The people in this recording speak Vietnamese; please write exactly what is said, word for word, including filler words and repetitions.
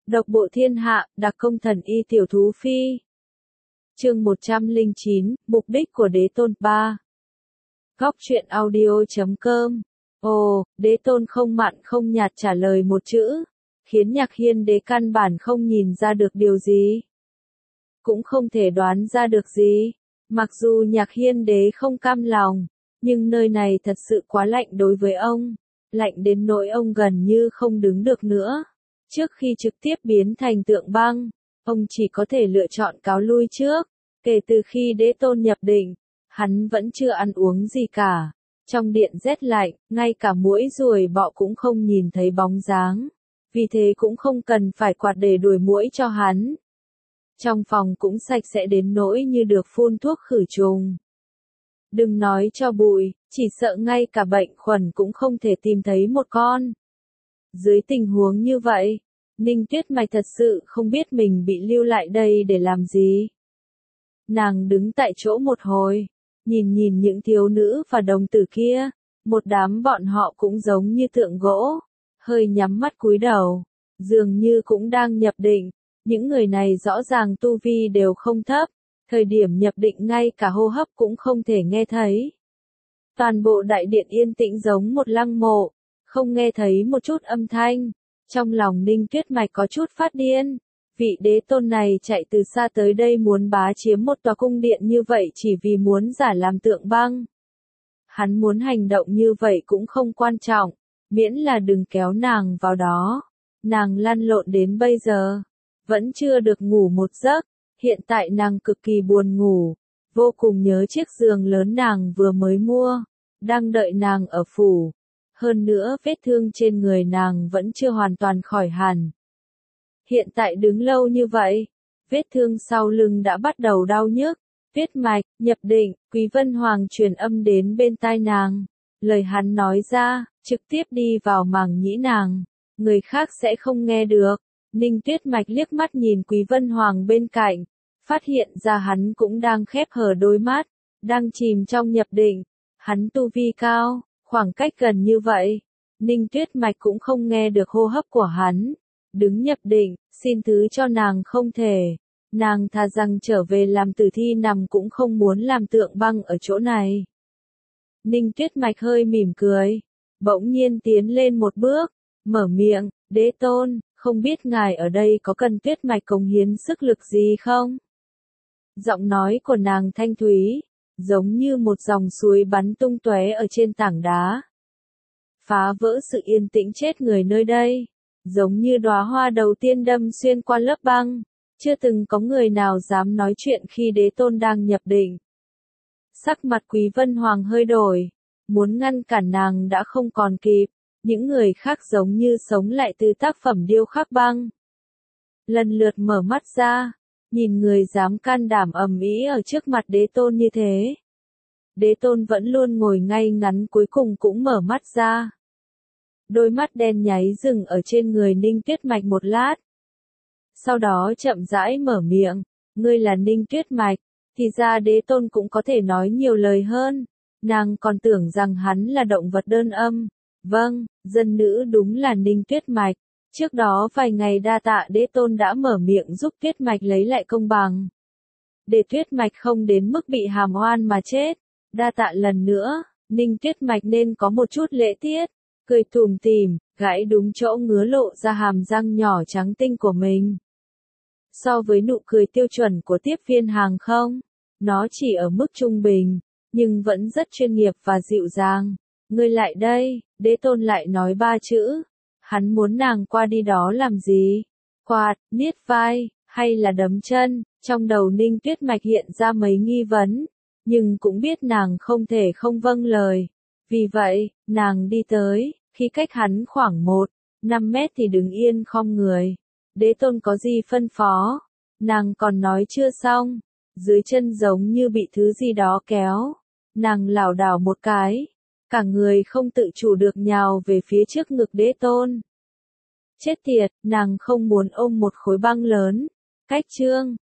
Độc bộ thiên hạ, đặc công thần y tiểu thú phi. Chương một trăm lẻ chín, mục đích của đế tôn ba. Góc truyện audio chấm com. Ồ, đế tôn không mặn không nhạt trả lời một chữ, khiến Nhạc Hiên đế căn bản không nhìn ra được điều gì. Cũng không thể đoán ra được gì. Mặc dù Nhạc Hiên đế không cam lòng, nhưng nơi này thật sự quá lạnh đối với ông. Lạnh đến nỗi ông gần như không đứng được nữa. Trước khi trực tiếp biến thành tượng băng, ông chỉ có thể lựa chọn cáo lui trước. Kể từ khi đế tôn nhập định, hắn vẫn chưa ăn uống gì cả. Trong điện rét lạnh, ngay cả muỗi ruồi bọ cũng không nhìn thấy bóng dáng. Vì thế cũng không cần phải quạt để đuổi muỗi cho hắn. Trong phòng cũng sạch sẽ đến nỗi như được phun thuốc khử trùng. Đừng nói cho bụi, chỉ sợ ngay cả bệnh khuẩn cũng không thể tìm thấy một con. Dưới tình huống như vậy, Ninh Tuyết Mạch thật sự không biết mình bị lưu lại đây để làm gì. Nàng đứng tại chỗ một hồi, nhìn nhìn những thiếu nữ và đồng tử kia, một đám bọn họ cũng giống như tượng gỗ, hơi nhắm mắt cúi đầu, dường như cũng đang nhập định. Những người này rõ ràng tu vi đều không thấp, thời điểm nhập định ngay cả hô hấp cũng không thể nghe thấy. Toàn bộ đại điện yên tĩnh giống một lăng mộ, không nghe thấy một chút âm thanh. Trong lòng Ninh Tuyết Mạch có chút phát điên, vị đế tôn này chạy từ xa tới đây muốn bá chiếm một tòa cung điện như vậy chỉ vì muốn giả làm tượng băng. Hắn muốn hành động như vậy cũng không quan trọng, miễn là đừng kéo nàng vào đó. Nàng lăn lộn đến bây giờ, vẫn chưa được ngủ một giấc, hiện tại nàng cực kỳ buồn ngủ, vô cùng nhớ chiếc giường lớn nàng vừa mới mua, đang đợi nàng ở phủ. Hơn nữa vết thương trên người nàng vẫn chưa hoàn toàn khỏi hẳn. Hiện tại đứng lâu như vậy, vết thương sau lưng đã bắt đầu đau nhức. Tuyết Mạch, nhập định, Quý Vân Hoàng truyền âm đến bên tai nàng. Lời hắn nói ra, trực tiếp đi vào màng nhĩ nàng. Người khác sẽ không nghe được. Ninh Tuyết Mạch liếc mắt nhìn Quý Vân Hoàng bên cạnh. Phát hiện ra hắn cũng đang khép hờ đôi mắt. Đang chìm trong nhập định. Hắn tu vi cao. Khoảng cách gần như vậy, Ninh Tuyết Mạch cũng không nghe được hô hấp của hắn. Đứng nhập định, xin thứ cho nàng không thể. Nàng thà rằng trở về làm tử thi nằm cũng không muốn làm tượng băng ở chỗ này. Ninh Tuyết Mạch hơi mỉm cười, bỗng nhiên tiến lên một bước, mở miệng, đế tôn, không biết ngài ở đây có cần Tuyết Mạch cống hiến sức lực gì không? Giọng nói của nàng thanh thúy, giống như một dòng suối bắn tung tóe ở trên tảng đá. Phá vỡ sự yên tĩnh chết người nơi đây, giống như đóa hoa đầu tiên đâm xuyên qua lớp băng, chưa từng có người nào dám nói chuyện khi đế tôn đang nhập định. Sắc mặt Quý Vân Hoàng hơi đổi, muốn ngăn cản nàng đã không còn kịp, những người khác giống như sống lại từ tác phẩm điêu khắc băng. Lần lượt mở mắt ra, nhìn người dám can đảm ầm ĩ ở trước mặt đế tôn như thế. Đế tôn vẫn luôn ngồi ngay ngắn cuối cùng cũng mở mắt ra. Đôi mắt đen nháy dừng ở trên người Ninh Tuyết Mạch một lát. Sau đó chậm rãi mở miệng, ngươi là Ninh Tuyết Mạch, thì ra đế tôn cũng có thể nói nhiều lời hơn. Nàng còn tưởng rằng hắn là động vật đơn âm. Vâng, dân nữ đúng là Ninh Tuyết Mạch. Trước đó vài ngày đa tạ đế tôn đã mở miệng giúp Tuyết Mạch lấy lại công bằng. Để Tuyết Mạch không đến mức bị hàm oan mà chết. Đa tạ lần nữa, Ninh Tuyết Mạch nên có một chút lễ tiết. Cười tủm tỉm, gãi đúng chỗ ngứa lộ ra hàm răng nhỏ trắng tinh của mình. So với nụ cười tiêu chuẩn của tiếp viên hàng không, nó chỉ ở mức trung bình, nhưng vẫn rất chuyên nghiệp và dịu dàng. Ngươi lại đây, đế tôn lại nói ba chữ. Hắn muốn nàng qua đi đó làm gì? Quạt, niết vai, hay là đấm chân? Trong đầu Ninh Tuyết Mạch hiện ra mấy nghi vấn, nhưng cũng biết nàng không thể không vâng lời. Vì vậy, nàng đi tới, khi cách hắn khoảng một, năm mét thì đứng yên khom người. Đế tôn có gì phân phó? Nàng còn nói chưa xong, dưới chân giống như bị thứ gì đó kéo. Nàng lảo đảo một cái, cả người không tự chủ được nhào về phía trước ngực đế tôn. Chết tiệt, nàng không muốn ôm một khối băng lớn. Cách chương,